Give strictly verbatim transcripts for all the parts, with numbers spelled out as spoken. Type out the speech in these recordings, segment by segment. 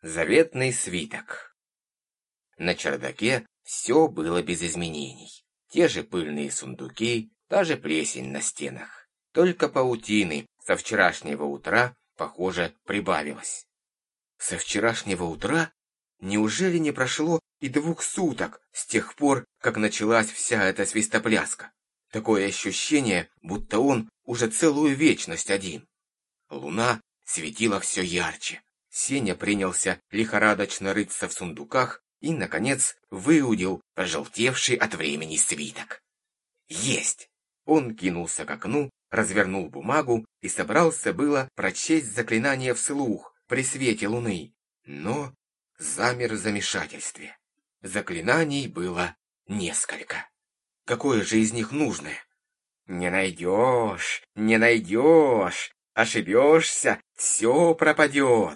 Заветный свиток. На чердаке все было без изменений. Те же пыльные сундуки, та же плесень на стенах. Только паутины со вчерашнего утра, похоже, прибавилось. Со вчерашнего утра? Неужели не прошло и двух суток с тех пор, как началась вся эта свистопляска? Такое ощущение, будто он уже целую вечность один. Луна светила все ярче. Сеня принялся лихорадочно рыться в сундуках и, наконец, выудил пожелтевший от времени свиток. Есть! Он кинулся к окну, развернул бумагу и собрался было прочесть заклинание вслух при свете луны, но замер в замешательстве. Заклинаний было несколько. Какое же из них нужное? Не найдешь, не найдешь, ошибешься, все пропадет.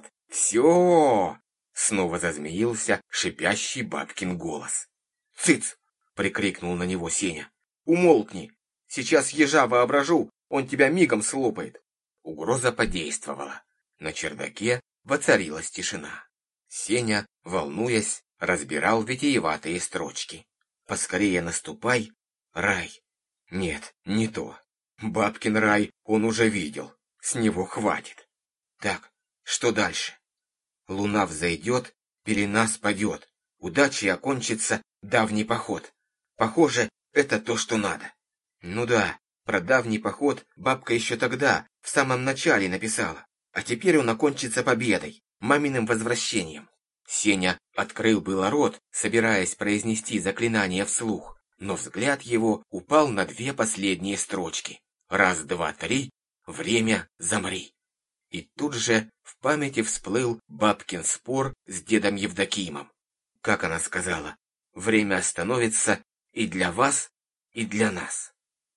«Все!» — снова зазмеился шипящий бабкин голос. «Цыц!» — прикрикнул на него Сеня. «Умолкни! Сейчас ежа воображу, он тебя мигом слопает!» Угроза подействовала. На чердаке воцарилась тишина. Сеня, волнуясь, разбирал витиеватые строчки. «Поскорее наступай, рай!» Нет, не то. Бабкин рай он уже видел. С него хватит. Так, что дальше? Луна взойдет, пелена спадет. Удачей окончится давний поход. Похоже, это то, что надо. Ну да, про давний поход бабка еще тогда, в самом начале написала. А теперь он окончится победой, маминым возвращением. Сеня открыл было рот, собираясь произнести заклинание вслух, но взгляд его упал на две последние строчки. Раз, два, три, время, замри. И тут же в памяти всплыл бабкин спор с дедом Евдокимом. Как она сказала, время остановится и для вас, и для нас.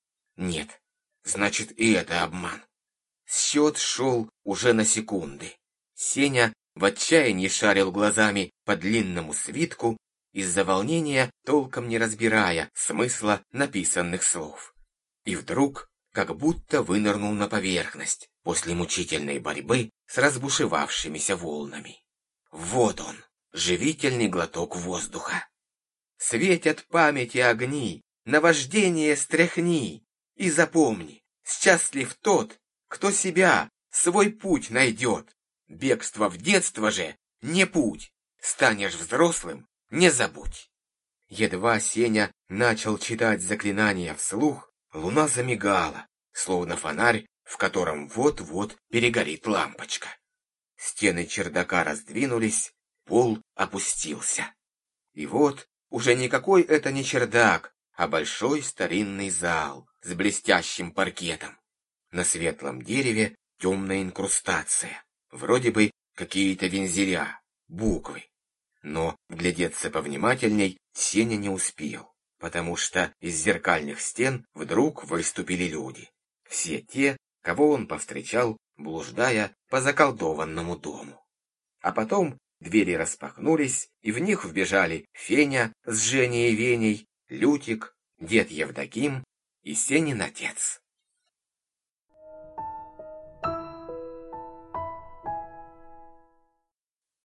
Нет, значит и это обман. Счет шел уже на секунды. Сеня в отчаянии шарил глазами по длинному свитку, из-за волнения толком не разбирая смысла написанных слов. И вдруг как будто вынырнул на поверхность после мучительной борьбы с разбушевавшимися волнами. Вот он, живительный глоток воздуха. Светят памяти огни, наваждение стряхни, и запомни, счастлив тот, кто себя, свой путь найдет. Бегство в детство же не путь, станешь взрослым, не забудь. Едва Сеня начал читать заклинание вслух, луна замигала, словно фонарь, в котором вот-вот перегорит лампочка. Стены чердака раздвинулись, пол опустился. И вот уже никакой это не чердак, а большой старинный зал с блестящим паркетом. На светлом дереве темная инкрустация, вроде бы какие-то вензеля, буквы. Но вглядеться повнимательней Сеня не успел, потому что из зеркальных стен вдруг выступили люди. Все те, кого он повстречал, блуждая по заколдованному дому. А потом двери распахнулись, и в них вбежали Феня с Женей и Веней, Лютик, дед Евдоким и Сенин отец.